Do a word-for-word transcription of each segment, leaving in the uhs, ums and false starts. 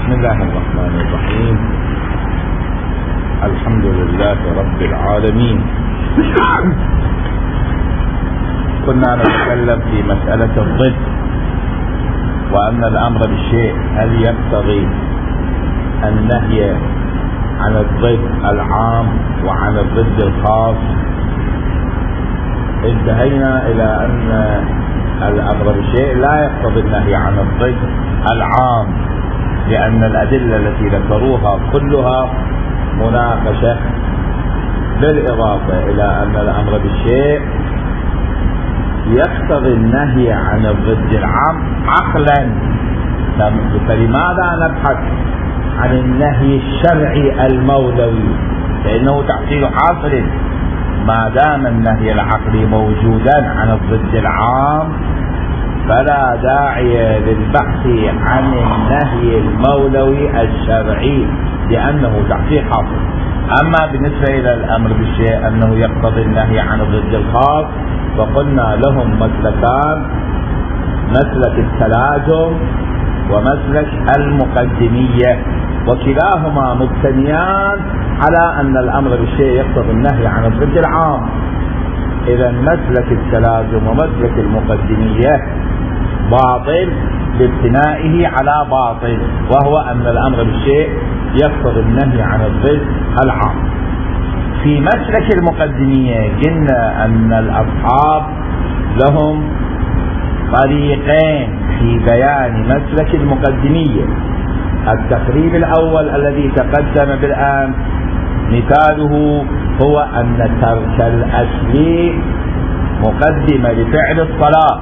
بسم الله الرحمن الرحيم. الحمد لله رب العالمين. كنا نتكلم في مسألة الضد، وأن الأمر بالشيء هل يقتضي النهي عن الضد العام وعن الضد الخاص. انتهينا إلى أن الأمر بالشيء لا يقتضي النهي عن الضد العام، لأن الأدلة التي ذكروها كلها مناقشة، بالإضافة إلى أن الأمر بالشيء يقتضي النهي عن الضد العام عقلا. فلماذا نبحث عن النهي الشرعي المولوي؟ فإنه تحصيل حاصل ما دام النهي العقلي موجودا عن الضد العام، فلا داعي للبحث عن النهي المولوي الشرعي لأنه تحصيل حاصل. أما بالنسبة إلى الأمر بالشيء أنه يقتضي النهي عن الضد الخاص، وقلنا لهم مسلكان: مسلك التلازم ومسلك المقدمية، وكلاهما مبتنيان على أن الأمر بالشيء يقتضي النهي عن الضد العام. إذا مسلك التلازم ومسلك المقدمية باطل بابتنائه على باطل، وهو أن الأمر بالشيء يقتضي النهي عن الضد العام. في مسلك المقدمية قلنا أن الأصحاب لهم طريقين في بيان مسلك المقدمية. التقريب الأول الذي تقدم بالآن مثاله هو أن ترك الأكل مقدمة لفعل الصلاة.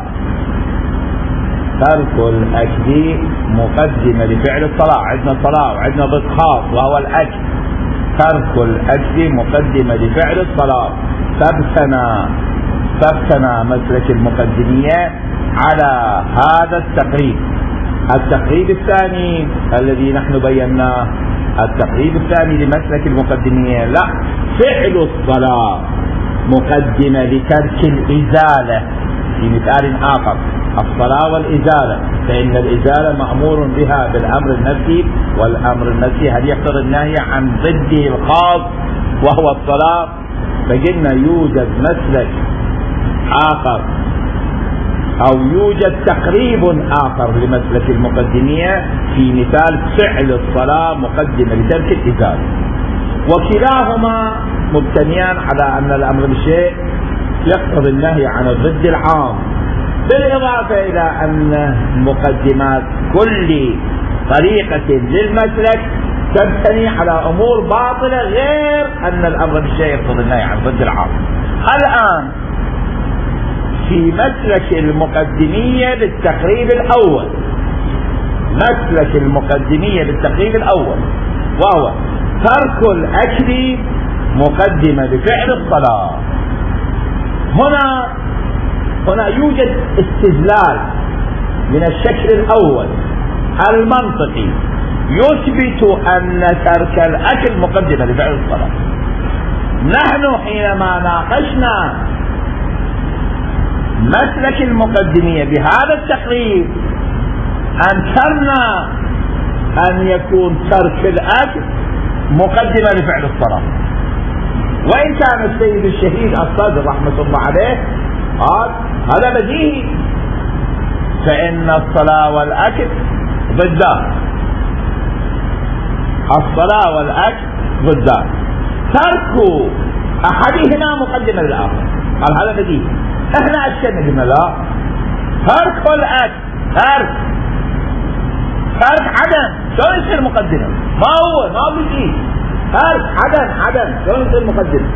ترك الأكل مقدمة لفعل الصلاة. عندنا صلاة وعندنا ضد خاص وهو الأكل. ترك الأكل مقدمة لفعل الصلاة. فابتنى فابتنى مسلك المقدمية على هذا التقريب. التقريب الثاني الذي نحن بيناه، التقريب الثاني لمسلك المقدمية، لا، فعل الصلاة مقدمة لترك الإزالة في مثال آخر، الصلاة والإزالة، فإن الإزالة مأمور بها بالأمر النفسي، والأمر النفسي هل يقتضي النهي عن ضده الخاص وهو الصلاة. فقلنا يوجد مسلك آخر أو يوجد تقريب آخر لمسلك المقدمية في مثال فعل الصلاة مقدمة لترك الإزالة، وكلاهما مبتنيان على أن الأمر بالشيء يقتضي النهي عن الضد العام، بالإضافة إلى أن مقدمات كل طريقة للمسلك تبتني على أمور باطلة غير أن الأمر بالشيء يقتضي النهي عن الضد العام. الآن في مسلك المقدمية بالتقريب الأول، مسلك المقدمية بالتقريب الأول وهو ترك الأكل مقدمة بفعل الصلاة. هنا هنا يوجد استدلال من الشكل الأول المنطقي يثبت أن ترك الأكل مقدمة بفعل الصلاة. نحن حينما ناقشنا مسلك المقدمية بهذا التقريب أنكرنا أن يكون ترك الأكل مقدمة لفعل الصلاة، وإن كان السيد الشهيد الصدر رحمة الله عليه قال هذا بديهي، فإن الصلاة والأكل ضدان، الصلاة والأكل ضدان، ترك أحدهما مقدمة للآخر، قال هذا بديهي. احنا أشكلنا قلنا لا، ترك الأكل ترك ترك عدم شلون يصير مقدمة؟ ما هو ما هو بديهي، ترك عدم عدم شلون يصير مقدمة؟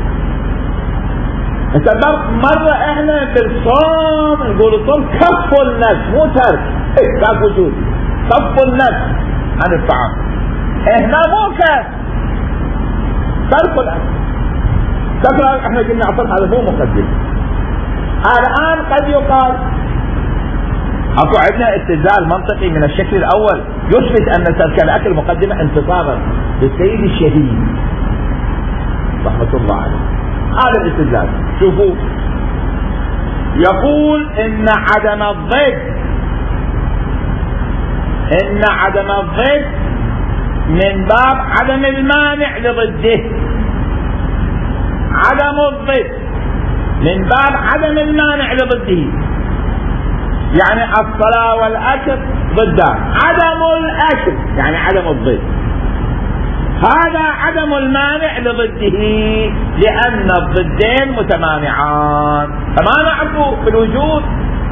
انت مرة احنا بالصوم نقول الصوم كف النفس مو ترك، ايه كف وجود، كف النفس عن الطعام. احنا مو كف، ترك الاكل، ترك احنا قلنا اصلا هذا مو مقدم. الان قد يقال اكو عندنا استدلال منطقي من الشكل الاول يثبت ان ترك الاكل مقدمة انتصارا للسيد الشهيد رحمة الله عليه. هذا الاستدلال شوفوا، يقول ان عدم الضد إن عدم الضد من باب عدم المانع لضده. عدم الضد من باب عدم المانع لضده، يعني الصلاة والأكل ضدان. عدم الأكل يعني عدم الضد، هذا عدم المانع لضده، لأن الضدين متمانعان، تمانعوا في الوجود.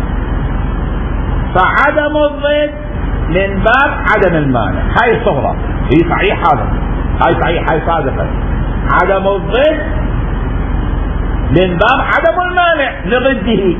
فعدم الضد من باب عدم المانع، هاي صغرى، هي صحيح، هذا هاي صحيح، هاي صادقة. عدم الضد من باب عدم المانع لضده،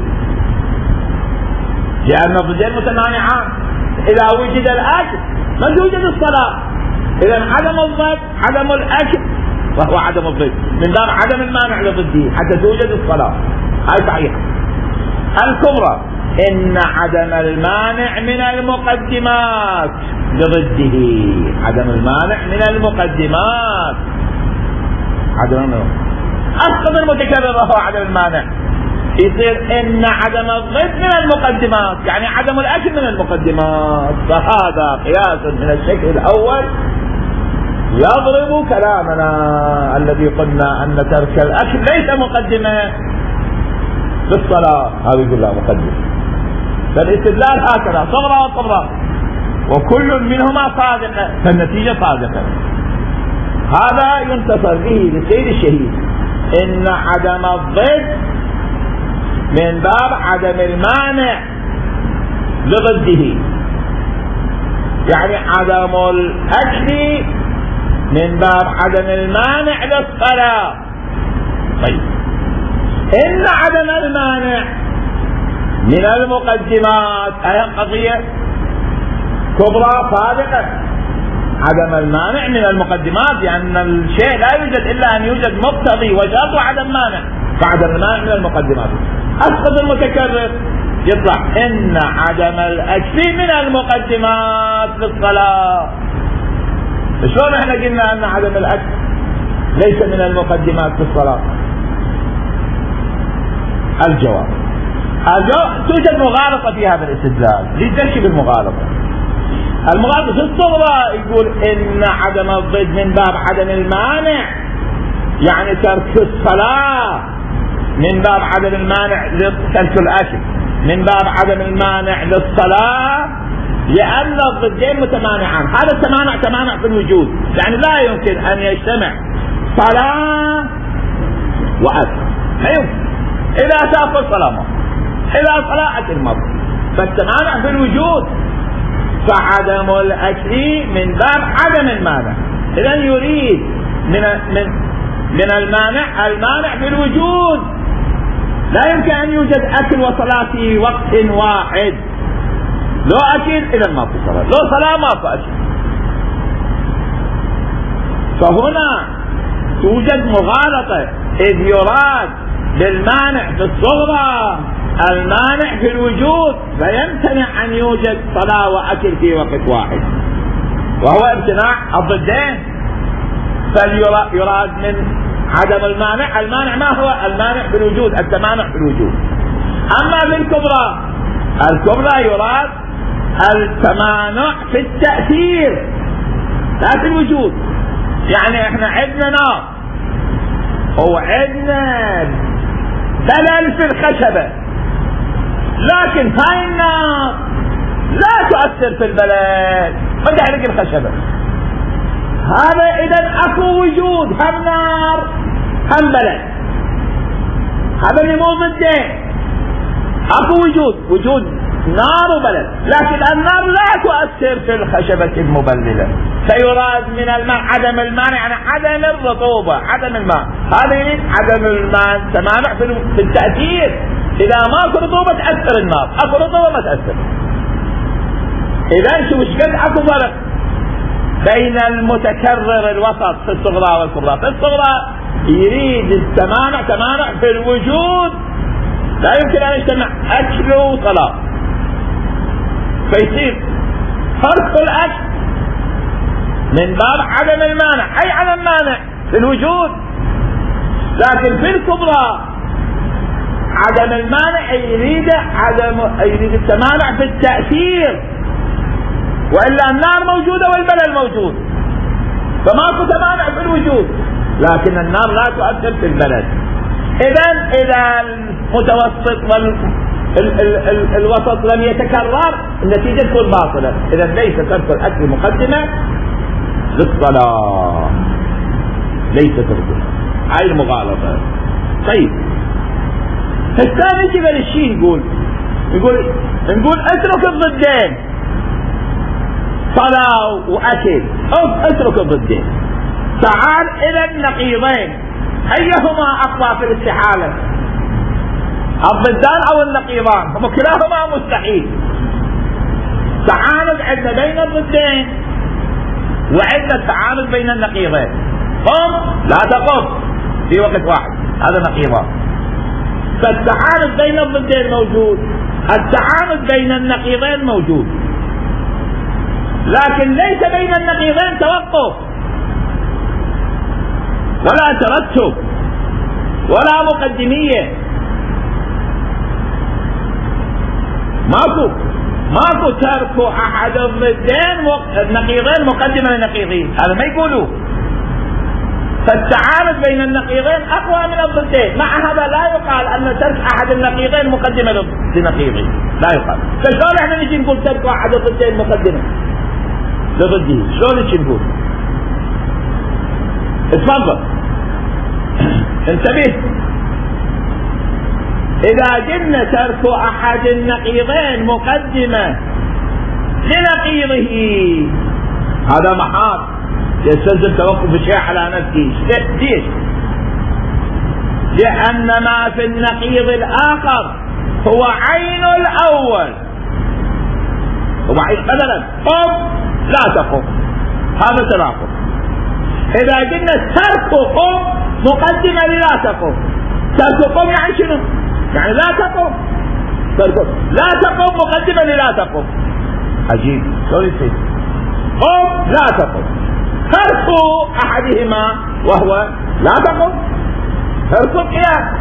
لأن الضدين متمانعان. إذا وجد الأكل ما توجد الصلاة، إذا عدم الضد عدم الأكل وهو عدم الضد من باب عدم المانع لضده حتى توجد الصلاة، هاي صحيحة. الكبرى إن عدم المانع من المقدمات لضده. عدم المانع من المقدمات، عدم المانع أسقط المتكرر وهو عدم المانع، يصير إن عدم الضد من المقدمات، يعني عدم الأكل من المقدمات. فهذا قياس من الشكل الأول يضرب كلامنا الذي قلنا أن ترك الأكل ليس مقدمة بالصلاة، هذا يقول لا مقدمة. فالاستدلال هكذا صغرى وصغرى، وكل منهما صادقة، فالنتيجة صادقة. هذا ينتصر به للسيد الشهيد، إن عدم الضد من باب عدم المانع لضده، يعني عدم الأكل من باب عدم المانع للصلاة. طيب، إن عدم المانع من المقدمات، أي قضية كبرى صادقة. عدم المانع من المقدمات، لأن الشيء لا يوجد إلا أن يوجد مقتضي وشرط وعدم مانع، فعدم المانع من المقدمات. أسقط المتكرر، يطلع إن عدم الأكل من المقدمات للصلاة. شلون احنا قلنا أن عدم الأكل ليس من المقدمات للصلاة؟ الجواب الجواب توجد مغالطة في هذا الاستدلال، ليش بالمغالطة؟ المغالطة في الصغرى يقول إن عدم الضد من باب عدم المانع، يعني ترك الصلاة من باب عدم المانع لترك الأكل من باب عدم المانع للصلاة، لأن الضدين متمانعان. هذا التمانع تمانع في الوجود، يعني لا يمكن أن يجتمع صلاة وأكل، لا يمكن. إذا تأكل صلاة ما، إذا صلاة أكل ما، فالتمانع في الوجود. فعدم الأكل من باب عدم المانع، إذا يريد من من من المانع المانع في الوجود. لا يمكن أن يوجد أكل وصلاة في وقت واحد، لو أكل إذا ما في صلاة، لو صلاة ما في أكل. فهنا توجد مغالطة، إذ يراد بالمانع في الصغرى المانع في الوجود، فيمتنع أن يوجد صلاة وأكل في وقت واحد، وهو امتناع الضدين. فيراد من عدم المانع، المانع ما هو؟ المانع في الوجود، التمانع في الوجود. أما في الكبرى، الكبرى يراد التمانع في التأثير لا في الوجود. يعني احنا عندنا نار وعندنا بلل في الخشبة، لكن هاي النار لا تؤثر في البلل، ما تحرق الخشبة. هذا إذا أكو وجود، هم نار هم بلل، هذا اللي مو ضدين. أكو وجود، وجود نار وبلد، لكن النار لا تؤثر في الخشبة المبللة. فيراد من الماء عدم المانع، يعني عدم الرطوبة، عدم الماء. هذه عدم الماء تمانع في التأثير. إذا ما اكو رطوبة تأثر النار، اكو رطوبة ما تأثر. إذا شو وش قد اكو فرق بين المتكرر الوسط في الصغرى والكبرى. في الصغرى يريد التمانع تمانع في الوجود، لا يمكن أن يجتمع أكل وصلاة، فيصير فرق الأكل من باب عدم المانع، أي عدم مانع في الوجود. لكن في الكبرى عدم المانع يريد عدم يريد التمانع في التأثير، وإلا النار موجودة والبلل موجود، فماكو تمانع في الوجود، لكن النار لا تؤثر في البلد. إذا إذا المتوسط وال ال ال ال الوسط لم يتكرر النتيجة تكون باطلة. إذا ليس ترك الأكل مقدمة للصلاة، ليس تركه، هاي المغالطة. طيب الثاني كذا الشيء يقول يقول نقول اترك الضدين، صلاة وأكل، أو اترك الضدين، تعال إلى النقيضين، أيهما أقوى في الاستحالة؟ الضدان أو النقيضان؟ هم كلاهما مستحيل. تعارض عندنا بين الضدين وعندنا تعارض بين النقيضين. قم لا تقم في وقت واحد، هذا نقيضان. فالتعارض بين الضدين موجود، التعارض بين النقيضين موجود، لكن ليس بين النقيضين توقف ولا ترتب ولا مقدمية، ماكو ماكو ترك احد الضدين النقيضين مقدمة للنقيضين، هذا ما يقولوا. فالتعارض بين النقيضين اقوى من الضدين، مع هذا لا يقال ان ترك احد النقيضين مقدمة لنقيضين، لا يقال. فشلون احنا نجي نقول ترك احد الضدين مقدمة لضده؟ شلون نجي نقول؟ اتفضل انتبه. إذا قلنا ترك أحد النقيضين مقدمة لنقيضه هذا محال، يستلزم توقف الشيء على نفسه. ليش؟ لأن ما في النقيض الآخر هو عين الأول، هو عين. مثلا قم لا تقم، هذا تناقض. إذا قلنا ترك قم مقدمة للا تقم، ترك قم يعني شنو؟ يعني لا تقم، لا تقم مقدمة للا تقم. عجيب، شلون يصير؟ قم لا تقم، ترك أحدهما وهو لا تقم، ترك القيام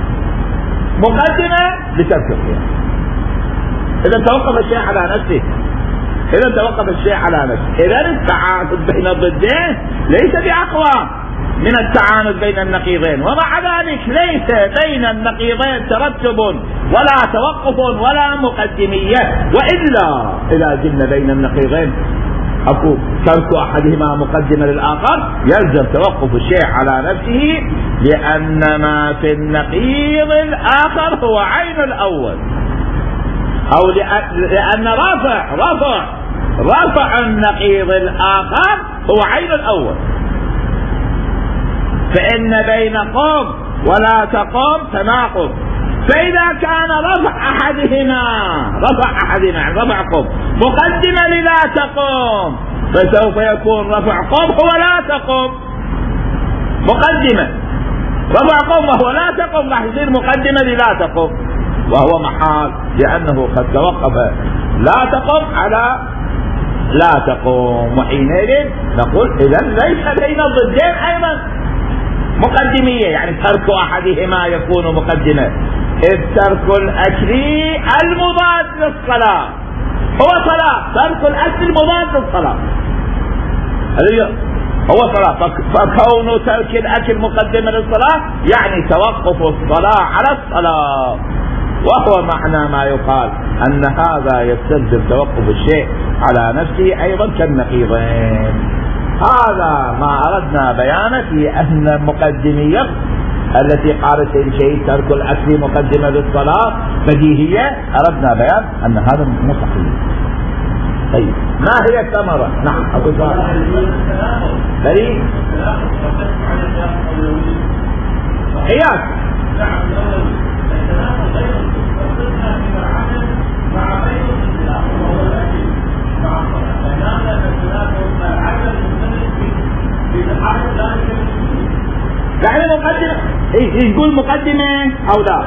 مقدمة لترك القيام. إذا توقف الشيء على نفسه، إذا توقف الشيء على نفسه. إذا التعارض بين الضدين ليس بأقوى من التعارض بين النقيضين، ومع ذلك ليس بين النقيضين ترتب ولا توقف ولا مقدمية. وإلا إذا جئنا بين النقيضين أكو ترك أحدهما مقدمة للآخر يلزم توقف الشيء على نفسه، لأن ما في النقيض الآخر هو عين الأول، أو لأن رفع رفع رفع النقيض الآخر هو عين الأول. فإن بين قم ولا تقم تناقض، فإذا كان رفع أحدهما رفع أحدهما رفع قم مقدمة للا تقم، فسوف يكون رفع قم هو لا تقم مقدمة، رفع قم وهو لا تقم راح يصير مقدمة للا تقم، وهو محال، لأنه قد توقف لا تقم على لا تقوم. وحينئذ نقول إذا ليس بين الضدين أيضا مقدمية، يعني ترك أحدهما يكون مقدمة، إذ ترك الأكل المضاد للصلاة هو صلاة، ترك الأكل المضاد للصلاة هو صلاة. فكون ترك الأكل مقدمة للصلاة يعني توقف الصلاة على الصلاة، وهو معنى ما يقال أن هذا يستلزم توقف الشيء على نفسه أيضا كالنقيضين. هذا ما أردنا بيانه في أن المقدمية التي قالت شيء ترك الأكل مقدمة للصلاة بديهية، أردنا بيان أن هذا مو صحيح. طيب ما هي الثمرة؟ نعم أقول بريء قياس يعني مقدمة ايش يقول مقدمة او لا؟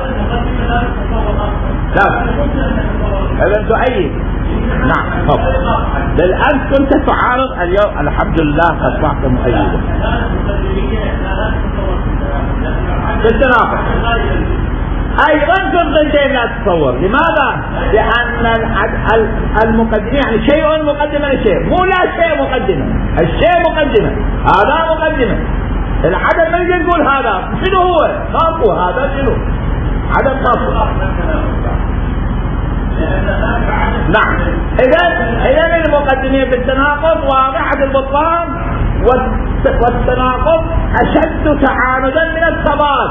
لا اذا تؤيد. نعم طب بالامس كنت تعارض، اليوم الحمد لله اصبحت مؤيدا بالتناقض. أيضا في الضدين لا تتصور. لماذا؟ لأن المقدمة يعني شيء مقدمة لشيء، مو لا شيء مقدمة، الشيء مقدمة، هذا مقدمة. العدد ما يجي نقول هذا شنو هو؟ خاصه هذا شنو؟ عدد خاصه. نعم. إذا إذا المقدمة بالتناقض واضحة البطلان، والتناقض أشد تعارضا من التضاد.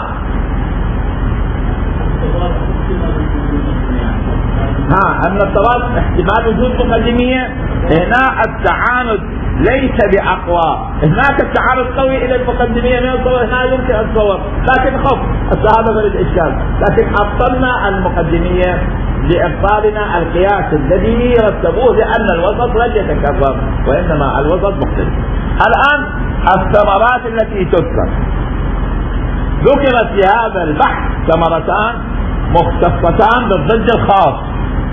ها أما التضاد احتمال وجود مقدمية، هنا التعاند ليس بأقوى. هناك التعارض قوي إلى المقدمية من الصور، هنا يمكن الصور، لكن خف هذا غير الإشكال. لكن أبطلنا المقدمية لإبطالنا القياس الذي رتبوه، لأن الوسط لن يتكرر، وإنما الوسط مختلف. الآن الثمرات التي تذكر، ذكرت في هذا البحث ثمرتان مختصتان بالضد الخاص.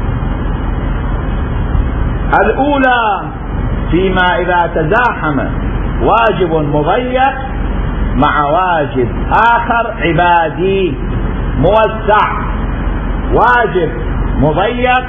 الأولى فيما إذا تزاحم واجب مضيق مع واجب آخر عبادي موسع. واجب مضيق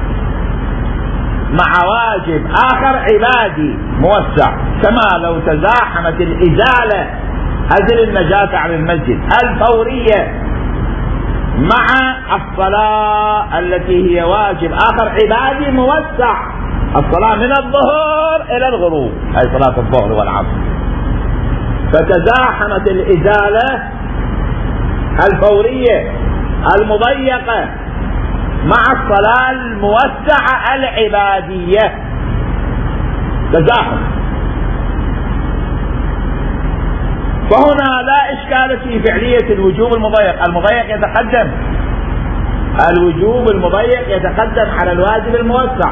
مع واجب آخر عبادي موسع، كما لو تزاحمت الإزالة أزل النجاة عن المسجد الفورية مع الصلاة التي هي واجب آخر عبادي موسع، الصلاة من الظهر إلى الغروب، أي صلاة الظهر والعصر. فتزاحمت الإزالة الفورية المضيقة مع الصلاة الموسعة العبادية، تزاحم. فهنا لا إشكال في فعلية الوجوب المضيق. المضيق يتقدم، الوجوب المضيق يتقدم على الواجب الموسع.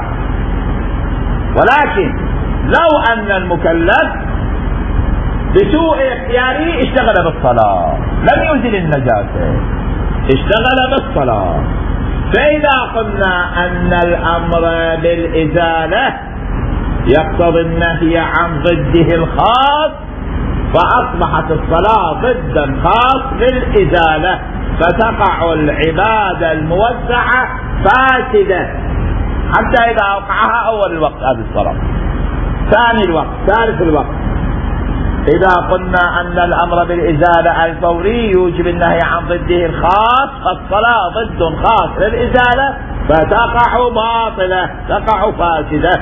ولكن لو أن المكلف بسوء اختياره اشتغل بالصلاة، لم يزل النجاسة، اشتغل بالصلاة، فإذا قلنا أن الأمر بالإزالة يقتضي النهي عن ضده الخاص، فأصبحت الصلاة ضدا خاص بالإزالة، فتقع العبادة الموسعة فاسدة حتى إذا أوقعها أول الوقت هذه الصلاة. ثاني الوقت، ثالث الوقت، إذا قلنا أن الأمر بالإزالة الفوري يوجب النهي عن ضده الخاص، فالصلاة ضد خاص للإزالة فتقع باطلة، تقع فاسدة.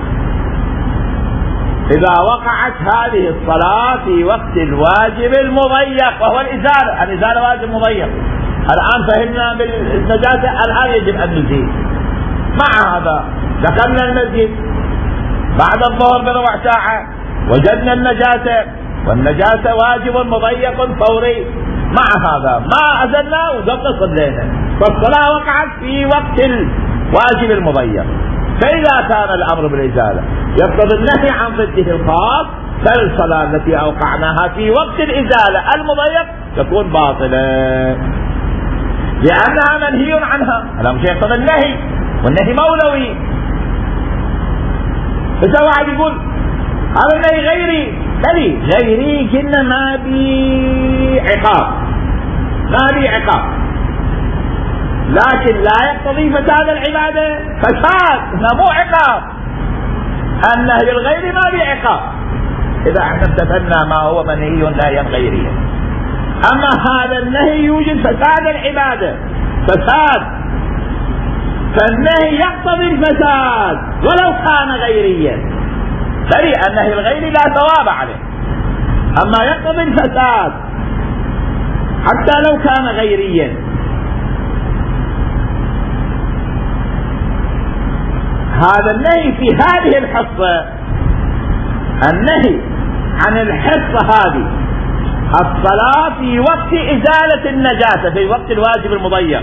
إذا وقعت هذه الصلاة في وقت الواجب المضيق وهو الإزالة، الإزالة واجب مضيق. الآن فهمنا بالنجاسة، الآن يجب أن نزيل. مع هذا دخلنا المسجد بعد الظهر بربع ساعة، وجدنا النجاسة، والنجاسة واجب مضيق فوري. مع هذا ما أزلنا وقبل صلينا، فالصلاة وقعت في وقت الواجب المضيق. فإذا كان الأمر بالإزالة يقتضي النهي عن ضده الخاص، فالصلاة التي أوقعناها في وقت الإزالة المضيق تكون باطلة، لأنها منهي عنها. الأمر يقتضي النهي، والنهي مولوي. فسوى واحد يقول هذا النهي غيري، بلي غيري كنا ما بي عقاب، ما بي عقاب، لكن لا يقتضي فساد العبادة. فساد هنا مو عقاب، النهي الغيري ما بي عقاب إذا احنا امتثلنا ما هو منهي نهيا غيريا. أما هذا النهي يوجد فساد العبادة، فساد، فالنهي يقتضي الفساد ولو كان غيريا، بل النهي الغيري لا ثواب عليه، أما يقتضي الفساد حتى لو كان غيريا. هذا النهي في هذه الحصة، النهي عن الحصة هذه الصلاة في وقت إزالة النجاسة، في وقت الواجب المضيق.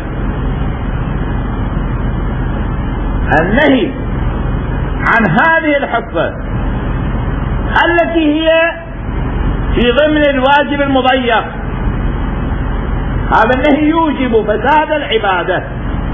النهي عن هذه الحصة التي هي في ضمن الواجب المضيق، هذا النهي يوجب فساد العبادة،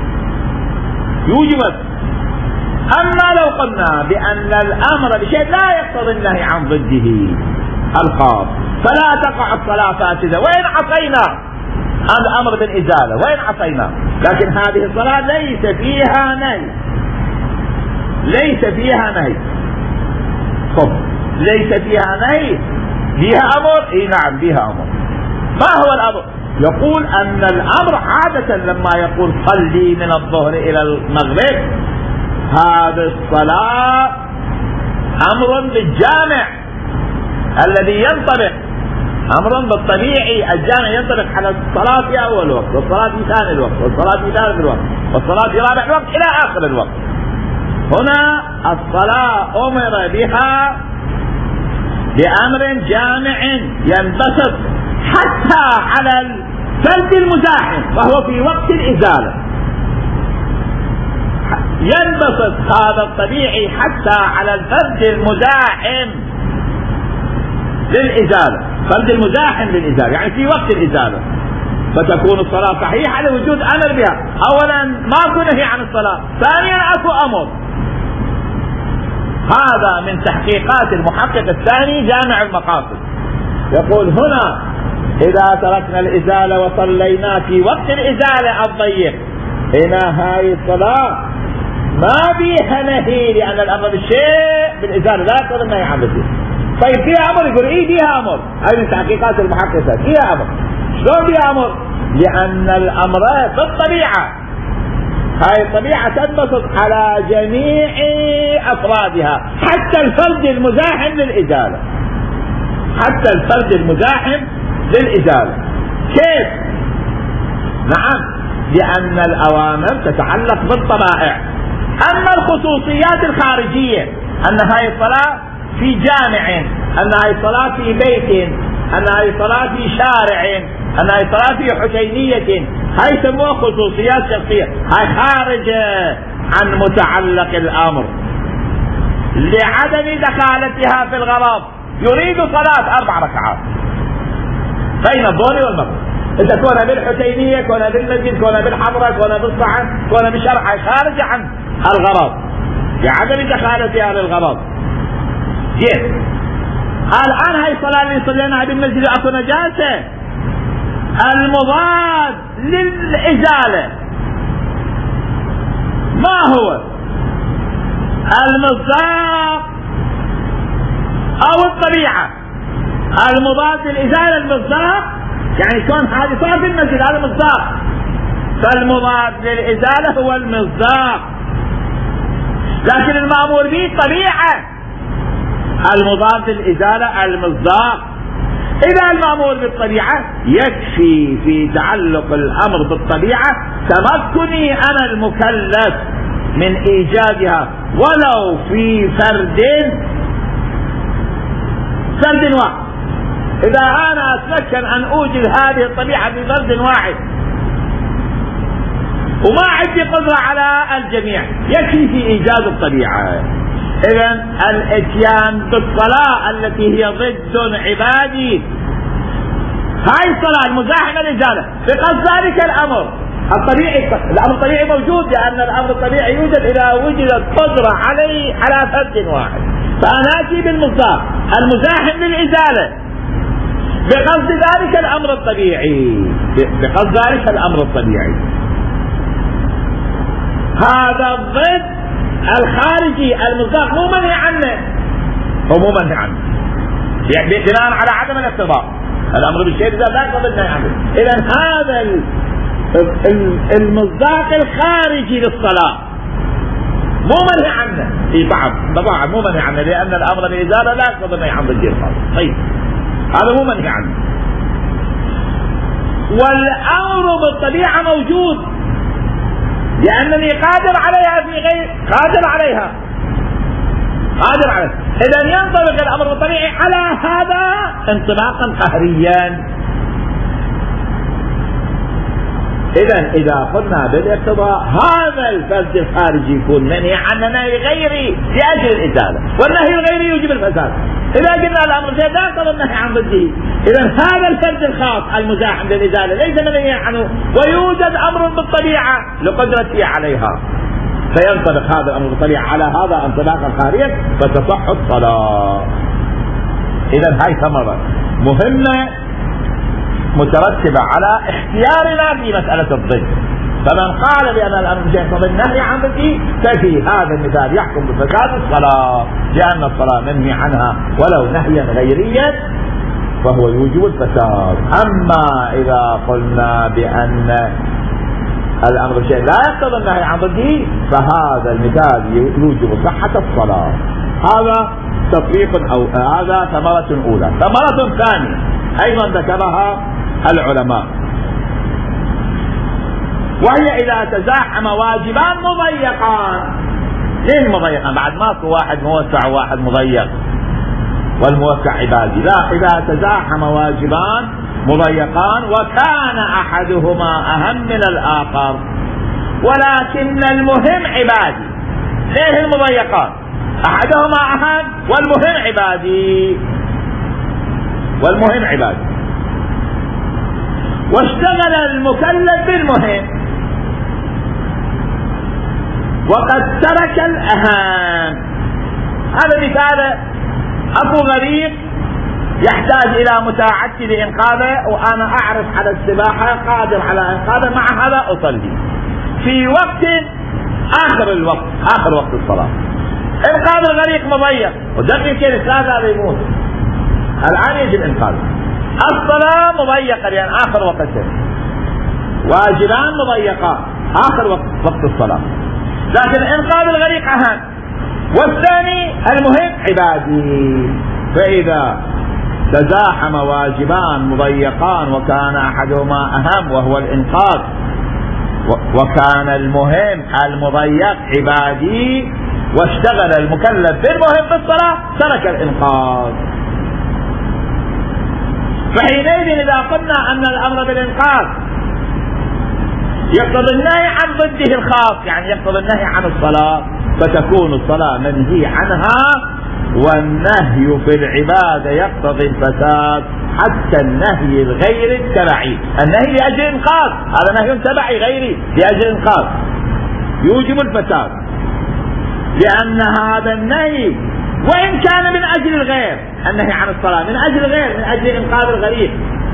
يوجب. أما لو قلنا بأن الأمر بشيء لا يقتضي النهي عن ضده الخاص، فلا تقع الصلاة فاسدة وإن عصينا، هذا أمر بالإزالة وين عصينا. لكن هذه الصلاة ليس فيها نهي، ليس فيها نهي. طب ليس فيها نهي، فيها أمر؟ إيه نعم فيها أمر. ما هو الأمر؟ يقول أن الأمر عادة لما يقول صلي من الظهر إلى المغرب، هذه الصلاة أمر بالجامع الذي ينطبق، أمر بالطبيعي الجامع ينطبق على الصلاة في أول وقت، والصلاة في ثاني الوقت، والصلاة في ثالث الوقت، والصلاة في رابع الوقت إلى آخر الوقت. هنا الصلاة أمر بها بأمر جامع ينبسط حتى على الفرد المزاحم وهو في وقت الإزالة، ينبسط هذا الطبيعي حتى على الفرد المزاحم للإزالة، فرد المزاحم للإزالة يعني في وقت الإزالة، فتكون الصلاة صحيحة لوجود أمر بها. أولا ما نهي عن الصلاة، ثانيا أكو أمر. هذا من تحقيقات المحقق الثاني جامع المقاصد، يقول هنا إذا تركنا الإزالة وصلينا في وقت الإزالة الضيق، هنا هاي الصلاة ما بيها نهي، لأن الأمر بالشيء بالإزالة لا يقدر النهي عن الشيء. طيب فيها أمر؟ يقول إيه فيها أمر، هاي من تحقيقات المحققات فيها أمر. شلون فيها أمر؟ لأن الأمر بالطبيعة، هاي الطبيعة تنبسط على جميع أفرادها حتى الفرد المزاحم للإزالة، حتى الفرد المزاحم للإزالة. كيف؟ نعم، لأن الأوامر تتعلق بالطبائع. أما الخصوصيات الخارجية، أن هاي الصلاة في جامع، أن هاي الصلاة في بيت، أن هاي الصلاة في شارع، أن هاي الصلاة في حسينية، هاي سموها خصوصيات شخصية، هاي خارجة عن متعلق الأمر لعدم دخالتها في الغرض. يريد صلاة أربع ركعات بين الظهر والمغرب، إذا كون بالحسينية، كون بالمسجد، كون بالحضرة، كون بالصحن، كون بالشرع، خارج عن الغرض لعدم دخالتها للغرض. جيد. الآن هاي الصلاة اللي صليناها بالمسجد أكو نجاسة، المضاد للإزالة ما هو؟ المصداق أو الطبيعة. المضاد للإزالة المصداق، يعني كون هذه صلاة في المسجد هذا مصداق، فالمضاد للإزالة هو المصداق، لكن المأمور به الطبيعة، المضاد للإزالة المصداق. إذا المأمور بالطبيعة يكفي في تعلق الأمر بالطبيعة تمكني أنا المكلف من إيجادها ولو في فرد فرد واحد. إذا أنا أتمكن أن أوجد هذه الطبيعة في فرد واحد وما عندي قدرة على الجميع، يكفي في إيجاد الطبيعة. إذن الاتيان بالصلاة التي هي ضد عبادي، هاي الصلاة المزاحمة للإزالة بقصد ذلك الأمر الطبيعي. الأمر الطبيعي موجود، لأن الأمر الطبيعي يوجد إذا وجدت قدرة عليه على فرد واحد، فأنا آتي بالمصداق المزاحم للإزالة بقصد ذلك الأمر الطبيعي، بقصد ذلك الأمر الطبيعي. هذا الضد الخارجي المصداق مو منهي عنه، هو مو منهي عنه يعني بناء على عدم الاقتضاء، الأمر بالشيء إذا لا يقتضي النهي عنه. إذن هذا المصداق الخارجي للصلاة مو منهي عنه في بعض طبعا، مو منهي عنه، لأن الأمر بالإزالة لا يقتضي النهي عن ضد الخارج. طيب هذا مو منهي عنه. والأمر بالطبيعة موجود، لأنني قادر عليها في غير قادر عليها قادر عليها إذن ينطبق الأمر الطبيعي على هذا انطباقا قهريا. إذن إذا قلنا بالاقتضاء هذا الفرد الخارجي يكون منهي عن نهي غيري لأجل الإزالة، والنهي الغيري يوجب الفساد. إذا قلنا الأمر لا يقتضي النهي عن ضده، إذن هذا الفرد الخاص المزاحم للإزالة ليس منهي عنه، ويوجد أمر بالطبيعة لقدرته عليها، فينطبق هذا الأمر بالطبيعة على هذا انطباقا خارجيا فتصح الصلاة. إذن هاي ثمرة مهمة مترتبة على اختيارنا في مسألة الضد. فمن قال بأن الأمر يقتضي النهي عن ضده ففي هذا المثال يحكم بفساد الصلاة، لأن الصلاة منهي عنها ولو نهيا غيريا فهو يوجب الفساد. أما إذا قلنا بأن الأمر شيء لا يقتضي النهي عن ضده فهذا المثال يوجب صحة الصلاة. هذا تطبيق أو هذا ثمرة أولى. ثمرة ثانية أيضا ذكرها العلماء، وهي إذا تزاحم واجبان مضيقان. ليه مضيقان؟ بعد ماكو واحد موسع وواحد مضيق والموسع عبادي، لا، إذا تزاحم واجبان مضيقان وكان أحدهما أهم من الآخر ولكن المهم عبادي. ليه المضيقان؟ أحدهما أهم والمهم عبادي، والمهم عبادي، واشتغل المكلف بالمهم وقد ترك الأهم. هذا مثال أبو غريق يحتاج إلى مساعدتي لإنقاذه وأنا أعرف على السباحة قادر على إنقاذه، مع هذا أصلي في وقت آخر الوقت آخر وقت الصلاة. إنقاذ الغريق مضيق ودقيقة ثلاثة يموت، الآن يجب إنقاذه. الصلاة مضيقة لأن آخر وقته، واجبان مضيقان آخر وقت, وقت الصلاة، لكن إنقاذ الغريق أهم والثاني المهم عبادي. فإذا تزاحم واجبان مضيقان وكان أحدهما أهم وهو الإنقاذ وكان المهم المضيق عبادي واشتغل المكلف بالمهم بالصلاة ترك الإنقاذ، فحينئذ إذا قلنا أن الأمر بالإنقاذ يقتضي النهي عن ضده الخاص، يعني يقتضي النهي عن الصلاة، فتكون الصلاة منهي عنها، والنهي في العبادة يقتضي الفساد حتى النهي الغير التبعي. النهي لأجل إنقاذ هذا نهي تبعي غيري لأجل إنقاذ يوجب الفساد، لأن هذا النهي وإن كان من أجل الغير، النهي عن الصلاة من أجل الغير من أجل إنقاذ الغريق،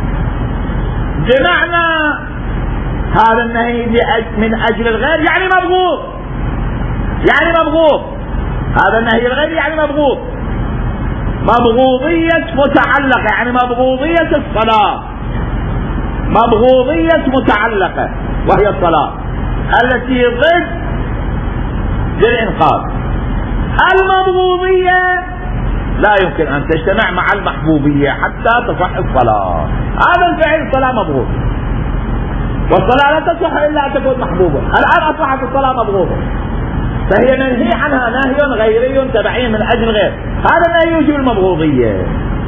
بمعنى هذا النهي من أجل الغير يعني مبغوض، يعني مبغوض، هذا النهي الغير يعني مبغوض، مبغوضية متعلقة، يعني مبغوضية الصلاة، مبغوضية متعلقة وهي الصلاة التي ضد للإنقاذ. المبغوضية لا يمكن أن تجتمع مع المحبوبية حتى تصح الصلاة. هذا الفعل الصلاة مبغوض، والصلاة لا تصح إلا أن تكون محبوبة. الآن أصبحت الصلاة مبغوضة، فهي منهي عنها نهي غيري تبعي من أجل غير، هذا النهي يوجب المبغوضية.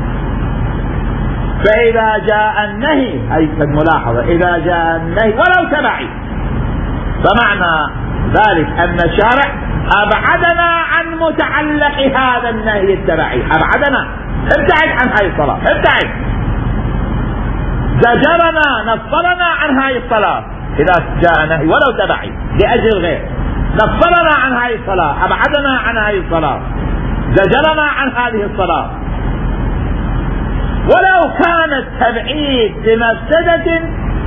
فإذا جاء النهي، أي الملاحظة، إذا جاء النهي ولو تبعي فمعنى ذلك أن الشارع أبعدنا عن متعلق هذا النهي التبعي، أبعدنا، ابتعد عن هذه الصلاة، ابتعد، زجرنا، نفصلنا عن هذه الصلاة. إذا جاء نهي ولو تبعي لأجل الغير نفصلنا عن هذه الصلاة، أبعدنا عن هذه الصلاة، زجرنا عن هذه الصلاة، ولو كان التبعيد بمفسدة،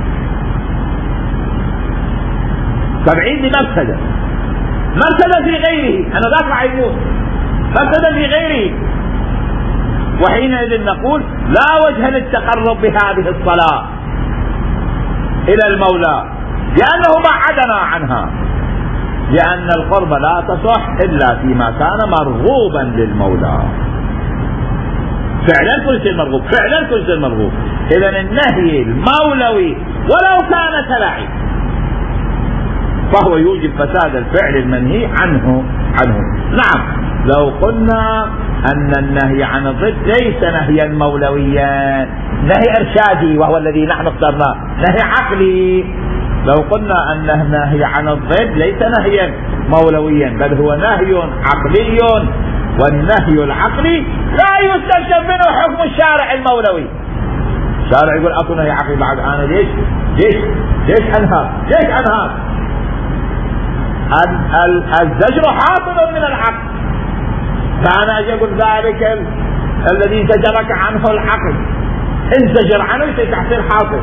تبعيد بمفسدة، مفسدة في غيره، أنا ذاك يموت، مفسدة في غيره، وحينئذ نقول لا وجه للتقرب بهذه الصلاة إلى المولى لأنه بعدنا عنها، لأن القرب لا تصح إلا فيما كان مرغوبا للمولى. فعلا كل شيء مرغوب، فعلا كل شيء مرغوب. إذن النهي المولوي ولو كان تبعي فهو يوجب فساد الفعل المنهي عنه عنه. نعم، لو قلنا أن النهي عن الضد ليس نهيا مولويا، نهي إرشادي وهو الذي نحن اخترناه، نهي عقلي. لو قلنا أن النهي عن الضد ليس نهيا مولويا بل هو نهي عقلي، والنهي العقلي لا يستلزم منه حكم الشارع المولوي. الشارع يقول أكو نهي عقلي بعد، أنا ليش ليش ليش أنهار ليش أنهار الزجر حاصل من العقل، فأنا أجي أقول ذلك الذي زجرك عنه العقل انزجر عنه في تحصيل حاصل.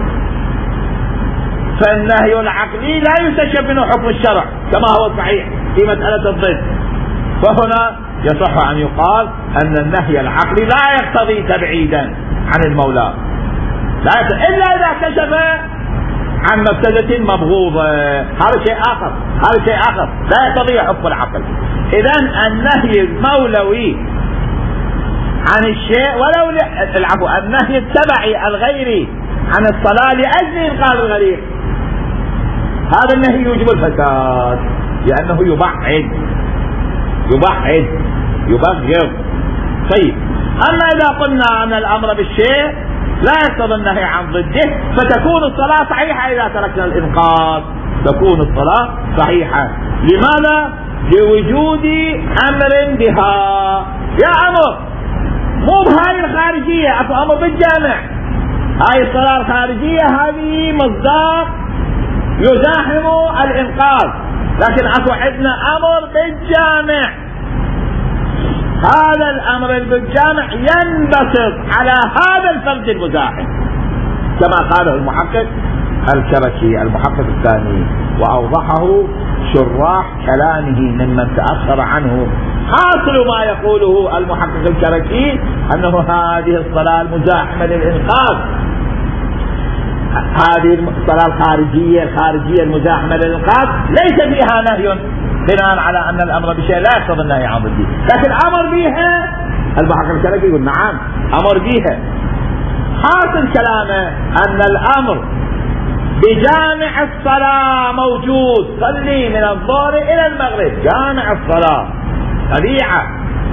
فالنهي العقلي لا يستشف منه حكم الشرع كما هو صحيح في مسألة الضد. فهنا يصح أن يقال أن النهي العقلي لا يقتضي تبعيدا عن المولى، لا إلا إذا كشف عن مفسدة مبغوضة، هذا شيء آخر، هذا شيء آخر لا يقتضي حكم العقل. إذن النهي المولوي عن الشيء ولو العفو النهي التبعي الغيري عن الصلاة لأجل إنقاذ الغريق، هذا النهي يوجب الفساد لأنه يبعد يبعد يبغض. طيب، أما إذا قلنا أن الأمر بالشيء لا يقتضي النهي عن ضده فتكون الصلاة صحيحة إذا تركنا الإنقاذ، تكون الصلاة صحيحة. لماذا؟ لوجود أمر بها. يا أمر مو بهاي الخارجية، أكو أمر بالجامع. هاي الصلاة الخارجية هذه مصداق يزاحم الإنقاذ، لكن أكو عندنا أمر بالجامع. هذا الأمر بالجامع ينبسط على هذا الفرد المزاحم كما قاله المحقق الكركي المحقق الثاني، وأوضحه شراح كلامه ممن تأخر عنه. حاصل ما يقوله المحقق الكركي أنه هذه الصلاة المزاحمة للإنقاذ، هذه الصلاة الخارجية الخارجية المزاحمة للإنقاذ ليس فيها نهي بناء على أن الأمر بشيء لا يقتضي النهي عن ضده، لكن أمر بها. المحقق الكركي يقول نعم أمر بها. حاصل كلامه أن الأمر بجامع الصلاة موجود، صلي من الظهر إلى المغرب، جامع الصلاة طبيعة.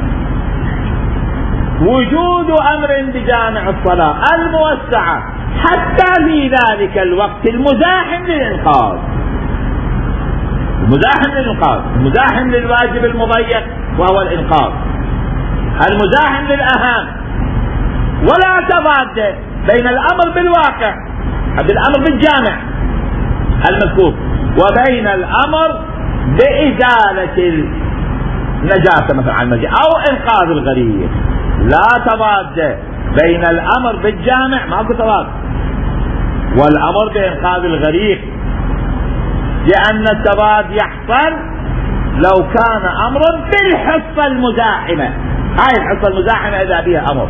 وجود أمر بجامع الصلاة الموسعة حتى في ذلك الوقت المزاحم للإنقاذ، المزاحم للإنقاذ، المزاحم للواجب المضيق وهو الإنقاذ، المزاحم للأهم. ولا تضاد بين الأمر بالواقع بالأمر بالجامع المذكور وبين الأمر بإزالة النجاسة مثلا عن المسجد أو إنقاذ الغريق. لا تضاد بين الأمر بالجامع، ماكو تضاد، والأمر بإنقاذ الغريق، لأن التضاد يحصل لو كان أمرا بالحصة المزاحمة. هاي الحصة المزاحمة إذا بها أمر،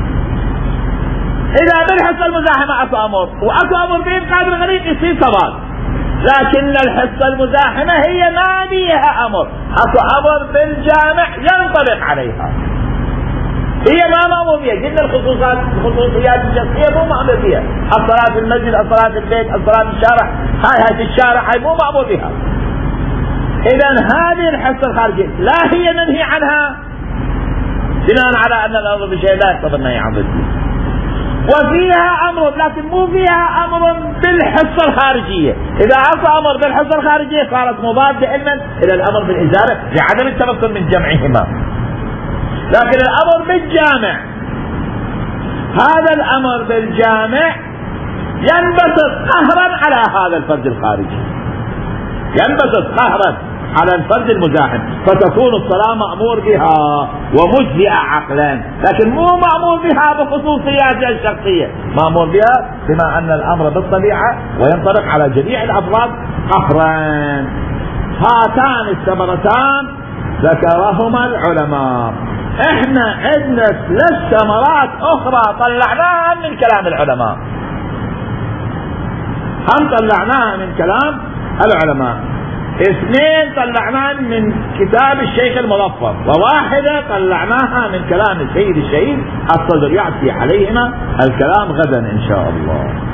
إذا بالحصة المزاحمة أكو أمر وأكو أمر بإنقاذ الغريق يصير تضاد. لكن الحصة المزاحمة هي ما بيها أمر، أكو أمر بالجامع ينطبق عليها، هي ما مأمور بها. قلنا الخصوصات الخصوصيات الشخصية مو مأمور بها، الصلاة في المسجد، الصلاة في البيت، الصلاة في الشارع، هاي هاي في الشارع هاي مو مأمور بها. إذن هذه الحصة الخارجية لا هي منهي عنها بناء على أن الأمر بشيء لا يقتضي النهي عن ضده، وفيها أمر لكن مو فيها أمر بالحصة الخارجية. إذا أعطى أمر بالحصة الخارجية صارت مضادة علما إلى الأمر بالإزالة لعدم التمكن من جمعهما. لكن الأمر بالجامع، هذا الأمر بالجامع ينبسط قهرا على هذا الفرد الخارجي، ينبسط قهرا على الفرد المزاحم، فتكون الصلاة مأمور بها ومجزئة عقلا، لكن مو مأمور بها بخصوصياتها الشخصية، مأمور بها بما أن الأمر بالطبيعة وينطبق على جميع الأفراد قهرا. هاتان الثمرتان ذكرهما العلماء. احنا عندنا ثلاث ثمرات اخرى طلعناها من كلام العلماء، هم طلعناها من كلام العلماء، اثنين طلعناها من كتاب الشيخ المظفر، وواحدة طلعناها من كلام السيد الشهيد الصدر، يأتي عليهما الكلام غدا ان شاء الله.